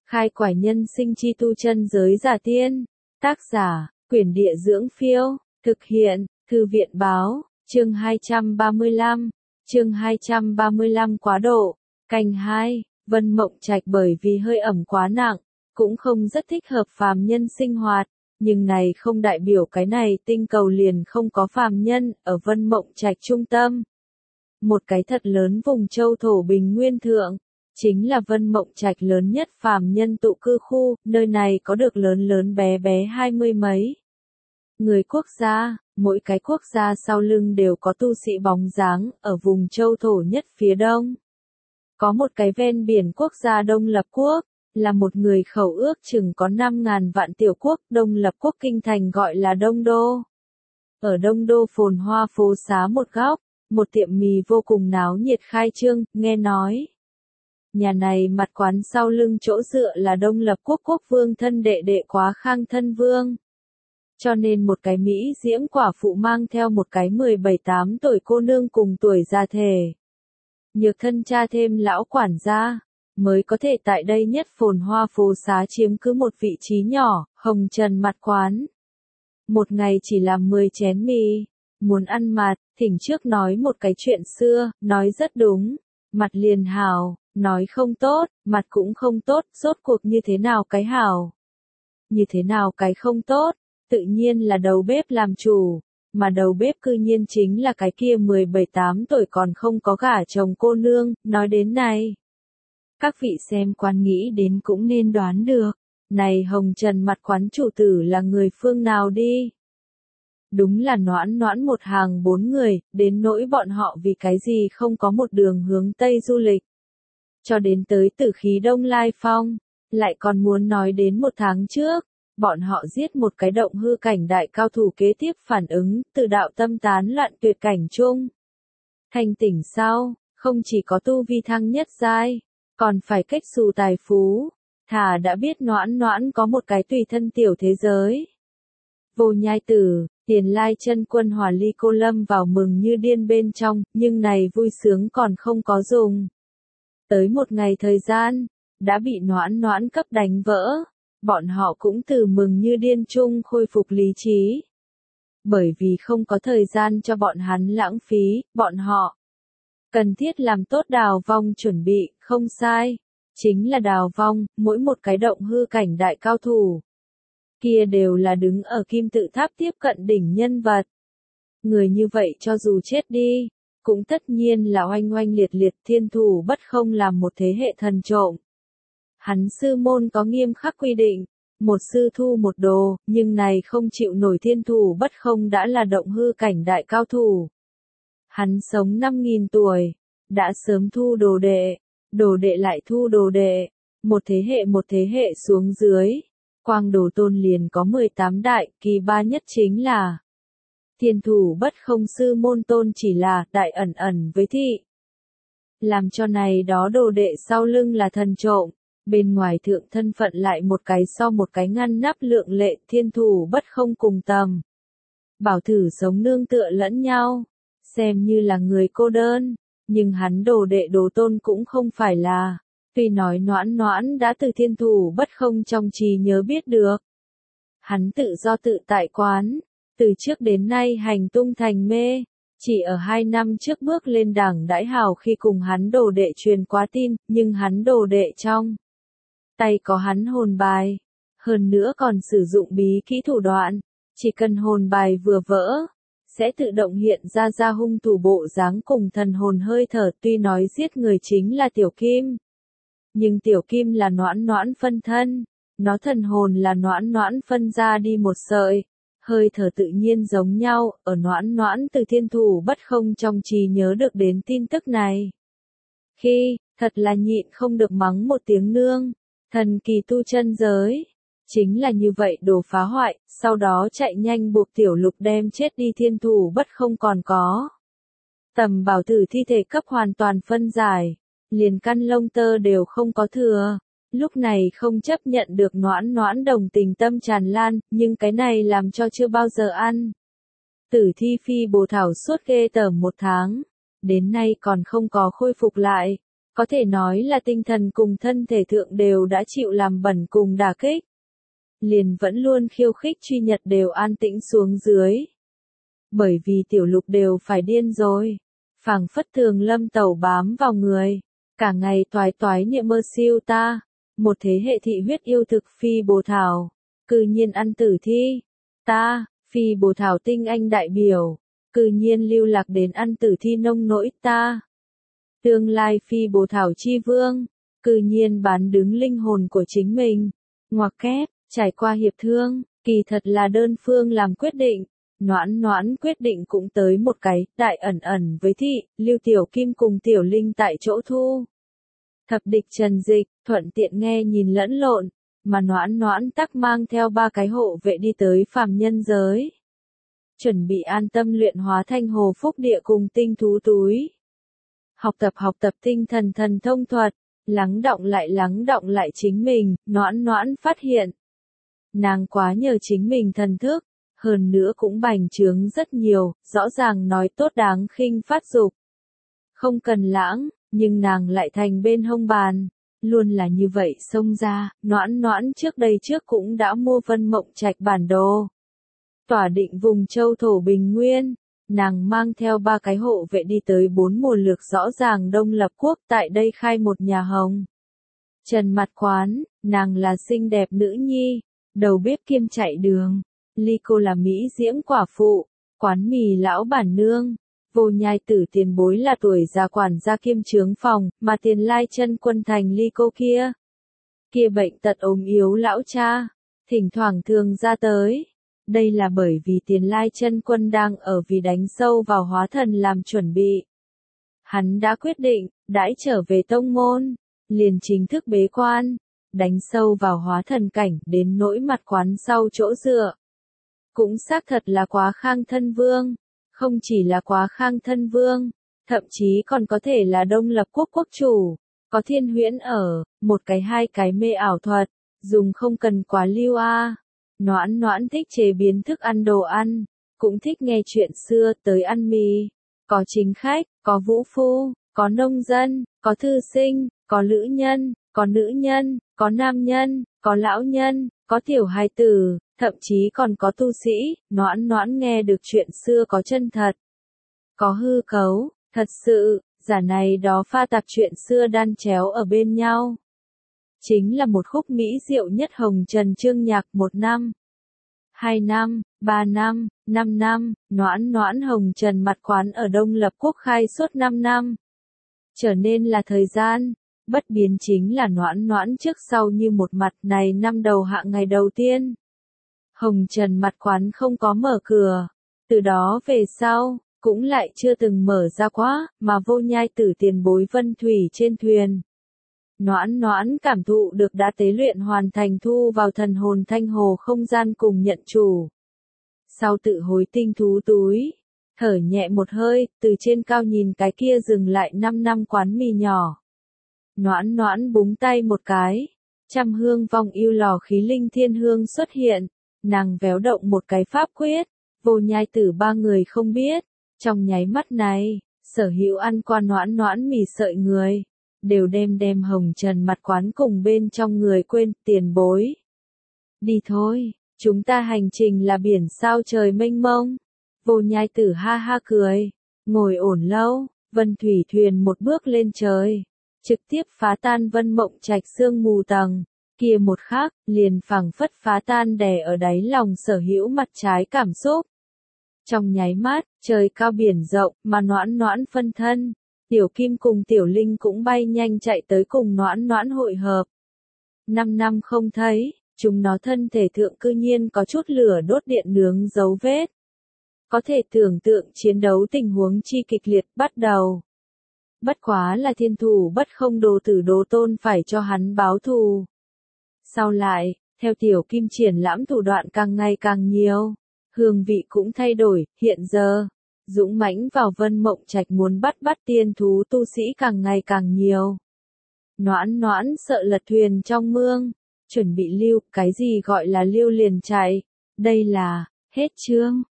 Khai quải nhân sinh chi tu chân giới giả tiên. Tác giả, Quyển Địa Dưỡng Phiêu. Thực hiện, Thư viện Báo. Chương 235. Chương 235 quá độ. Canh 2. Vân Mộng Trạch bởi vì hơi ẩm quá nặng, cũng không rất thích hợp phàm nhân sinh hoạt. Nhưng này không đại biểu cái này tinh cầu liền không có phàm nhân. Ở Vân Mộng Trạch trung tâm, một cái thật lớn vùng châu thổ bình nguyên thượng, chính là Vân Mộng Trạch lớn nhất phàm nhân tụ cư khu. Nơi này có được lớn lớn bé bé 20 mấy người quốc gia, mỗi cái quốc gia sau lưng đều có tu sĩ bóng dáng. Ở vùng châu thổ nhất phía đông, có một cái ven biển quốc gia Đông Lập Quốc, là một người khẩu ước chừng có 5.000 vạn tiểu quốc. Đông Lập Quốc kinh thành gọi là Đông Đô. Ở Đông Đô phồn hoa phố xá một góc, một tiệm mì vô cùng náo nhiệt khai trương. Nghe nói nhà này mặt quán sau lưng chỗ dựa là Đông Lập Quốc quốc vương thân đệ đệ Quá Khang thân vương. Cho nên một cái Mỹ diễm quả phụ mang theo một cái 17-18 tuổi cô nương cùng tuổi ra thể nhược thân cha thêm lão quản gia, mới có thể tại đây nhất phồn hoa phố xá chiếm cứ một vị trí nhỏ. Hồng Trần mặt quán một ngày chỉ làm 10 chén mì. Muốn ăn mặt, thỉnh trước nói một cái chuyện xưa. Nói rất đúng, mặt liền hảo. Nói không tốt, mặt cũng không tốt. Rốt cuộc như thế nào cái hảo, như thế nào cái không tốt? Tự nhiên là đầu bếp làm chủ. Mà đầu bếp cư nhiên chính là cái kia 17-18 tuổi còn không có gả chồng cô nương. Nói đến này, các vị xem quan nghĩ đến cũng nên đoán được, này Hồng Trần mặt quán chủ tử là người phương nào đi. Đúng là Noãn Noãn một hàng 4 người. Đến nỗi bọn họ vì cái gì không có một đường hướng Tây du lịch, cho đến tới Tử Khí Đông Lai Phong. Lại còn muốn nói đến 1 tháng trước, bọn họ giết một cái động hư cảnh đại cao thủ. Kế tiếp phản ứng, từ đạo tâm tán loạn tuyệt cảnh chung thành tỉnh sau, không chỉ có tu vi thăng nhất giai, còn phải kết xù tài phú. Thà đã biết Noãn Noãn có một cái tùy thân tiểu thế giới. Vô Nhai Tử, Tiền Lai Chân Quân Hỏa Ly Cô lâm vào mừng như điên bên trong, nhưng này vui sướng còn không có dùng. Tới một ngày thời gian, đã bị Noãn Noãn cấp đánh vỡ. Bọn họ cũng từ mừng như điên chung khôi phục lý trí. Bởi vì không có thời gian cho bọn hắn lãng phí, bọn họ cần thiết làm tốt đào vong chuẩn bị. Không sai, chính là đào vong. Mỗi một cái động hư cảnh đại cao thủ kia đều là đứng ở kim tự tháp tiếp cận đỉnh nhân vật. Người như vậy cho dù chết đi, cũng tất nhiên là oanh oanh liệt liệt. Thiên Thủ Bất Không làm một thế hệ thần trộm. Hắn sư môn có nghiêm khắc quy định, một sư thu một đồ, nhưng này không chịu nổi. Thiên Thủ Bất Không đã là động hư cảnh đại cao thủ. Hắn sống 5.000 tuổi, đã sớm thu đồ đệ lại thu đồ đệ, một thế hệ xuống dưới. Quang Đồ Tôn liền có 18 đại. Kỳ ba nhất chính là Thiên Thủ Bất Không sư môn tôn chỉ là đại ẩn ẩn với thị, làm cho này đó đồ đệ sau lưng là thần trộm, bên ngoài thượng thân phận lại một cái so một cái ngăn nắp lượng lệ. Thiên Thủ Bất Không cùng Tầm Bảo Thử sống nương tựa lẫn nhau, xem như là người cô đơn, nhưng hắn đồ đệ Đồ Tôn cũng không phải là. Tuy nói Noãn Noãn đã từ Thiên Thủ Bất Không trong trí nhớ biết được, hắn tự do tự tại quán, từ trước đến nay hành tung thành mê. Chỉ ở 2 năm trước bước lên đẳng đãi hào khi cùng hắn đồ đệ truyền quá tin, nhưng hắn đồ đệ trong tay có hắn hồn bài, hơn nữa còn sử dụng bí kỹ thủ đoạn, chỉ cần hồn bài vừa vỡ, sẽ tự động hiện ra hung thủ bộ dáng cùng thần hồn hơi thở. Tuy nói giết người chính là Tiểu Kim, nhưng Tiểu Kim là Noãn Noãn phân thân, nó thần hồn là Noãn Noãn phân ra đi một sợi, hơi thở tự nhiên giống nhau. Ở Noãn Noãn từ Thiên Thủ Bất Không trong trí nhớ được đến tin tức này khi, thật là nhịn không được mắng một tiếng nương. Thần kỳ tu chân giới chính là như vậy đồ phá hoại. Sau đó chạy nhanh buộc Tiểu Lục đem chết đi Thiên Thủ Bất Không còn có Tầm Bảo Thử thi thể cấp hoàn toàn phân giải, liền căn lông tơ đều không có thừa. Lúc này không chấp nhận được Noãn Noãn đồng tình tâm tràn lan, nhưng cái này làm cho chưa bao giờ ăn Tử Thi Phi Bồ Thảo suốt ghê tởm 1 tháng, đến nay còn không có khôi phục lại. Có thể nói là tinh thần cùng thân thể thượng đều đã chịu làm bẩn cùng đả kích. Liền vẫn luôn khiêu khích truy nhật đều an tĩnh xuống dưới. Bởi vì tiểu lục đều phải điên rồi. Phảng phất thường lâm tẩu bám vào người. Cả ngày toái toái niệm mơ siêu ta. Một thế hệ thị huyết yêu thực phi bồ thảo. Cư nhiên ăn tử thi. Ta, phi bồ thảo tinh anh đại biểu. Cư nhiên lưu lạc đến ăn tử thi nông nỗi ta. Tương lai phi bồ thảo chi vương. Cư nhiên bán đứng linh hồn của chính mình. Ngoặc kép, trải qua hiệp thương, kỳ thật là đơn phương làm quyết định. Noãn noãn quyết định cũng tới một cái, đại ẩn ẩn với thị, Lưu Tiểu Kim cùng Tiểu Linh tại chỗ thu. Thập địch trần dịch, thuận tiện nghe nhìn lẫn lộn, mà noãn noãn tắc mang theo 3 cái hộ vệ đi tới phàm nhân giới. Chuẩn bị an tâm luyện hóa thanh hồ phúc địa cùng tinh thú túi. Học tập tinh thần thần thông thuật, lắng động lại chính mình, noãn noãn phát hiện. Nàng quá nhờ chính mình thần thức, hơn nữa cũng bành trướng rất nhiều, rõ ràng nói tốt đáng khinh phát dục. Không cần lãng, nhưng nàng lại thành bên hông bàn, luôn là như vậy xông ra, noãn noãn trước đây cũng đã mua Vân Mộng Trạch bản đồ. Tỏa định vùng châu thổ bình nguyên, nàng mang theo 3 cái hộ vệ đi tới 4 mùa lược rõ ràng Đông Lập Quốc tại đây khai một nhà hồng. Trần mặt quán, nàng là xinh đẹp nữ nhi, đầu bếp kiêm chạy đường. Ly cô là mỹ diễm quả phụ, quán mì lão bản nương. Vô Nhai Tử tiền bối là tuổi già quản gia kiêm trướng phòng, mà Tiền Lai Chân Quân thành ly cô kia. Kia bệnh tật ốm yếu lão cha, thỉnh thoảng thường ra tới. Đây là bởi vì Tiền Lai Chân Quân đang ở vì đánh sâu vào hóa thần làm chuẩn bị. Hắn đã quyết định, đãi trở về tông môn, liền chính thức bế quan, đánh sâu vào hóa thần cảnh đến nỗi mặt quán sau chỗ dựa. Cũng xác thật là quá khang thân vương, không chỉ là quá khang thân vương, thậm chí còn có thể là Đông Lập Quốc quốc chủ, có Thiên Huyễn ở, một cái 2 cái mê ảo thuật, dùng không cần quá lưu a. Noãn noãn thích chế biến thức ăn đồ ăn, cũng thích nghe chuyện xưa tới ăn mì, có chính khách, có vũ phu, có nông dân, có thư sinh, có lữ nhân, có nữ nhân, có nam nhân, có lão nhân, có tiểu hài tử. Thậm chí còn có tu sĩ, noãn noãn nghe được chuyện xưa có chân thật. Có hư cấu, thật sự, giả này đó pha tạp chuyện xưa đan chéo ở bên nhau. Chính là một khúc mỹ diệu nhất hồng trần chương nhạc 1 năm, 2 năm, 3 năm, 5 năm, noãn noãn hồng trần mặt quán ở Đông Lập Quốc khai suốt 5 năm. Trở nên là thời gian, bất biến chính là noãn noãn trước sau như một mặt này năm đầu hạng ngày đầu tiên. Hồng Trần mặt quán không có mở cửa, từ đó về sau, cũng lại chưa từng mở ra quá, mà Vô Nhai Tử tiền bối vân thủy trên thuyền. Noãn noãn cảm thụ được đã tế luyện hoàn thành thu vào thần hồn thanh hồ không gian cùng nhận chủ. Sau tự hối tinh thú túi, thở nhẹ một hơi, từ trên cao nhìn cái kia dừng lại 5 năm quán mì nhỏ. Noãn noãn búng tay một cái, trăm hương vong yêu lò khí linh thiên hương xuất hiện. Nàng véo động một cái pháp quyết, Vô Nhai Tử 3 người không biết, trong nháy mắt này, sở hữu ăn qua noãn noãn mì sợi người, đều đem hồng trần mặt quán cùng bên trong người quên tiền bối. Đi thôi, chúng ta hành trình là biển sao trời mênh mông. Vô Nhai Tử ha ha cười, ngồi ổn lâu, vân thủy thuyền một bước lên trời, trực tiếp phá tan Vân Mộng Trạch sương mù tầng. Kia một khắc, liền phảng phất phá tan đè ở đáy lòng sở hữu mặt trái cảm xúc. Trong nháy mắt, trời cao biển rộng, mà noãn noãn phân thân, Tiểu Kim cùng Tiểu Linh cũng bay nhanh chạy tới cùng noãn noãn hội hợp. 5 năm không thấy, chúng nó thân thể thượng cư nhiên có chút lửa đốt điện nướng dấu vết. Có thể tưởng tượng chiến đấu tình huống chi kịch liệt bắt đầu. Bất quá là thiên thủ bất không đồ tử đồ tôn phải cho hắn báo thù. Sau lại, theo Tiểu Kim triển lãm thủ đoạn càng ngày càng nhiều, hương vị cũng thay đổi, hiện giờ, dũng mãnh vào Vân Mộng Trạch muốn bắt tiên thú tu sĩ càng ngày càng nhiều. Noãn noãn sợ lật thuyền trong mương, chuẩn bị lưu, cái gì gọi là lưu liền chạy, đây là, hết chương.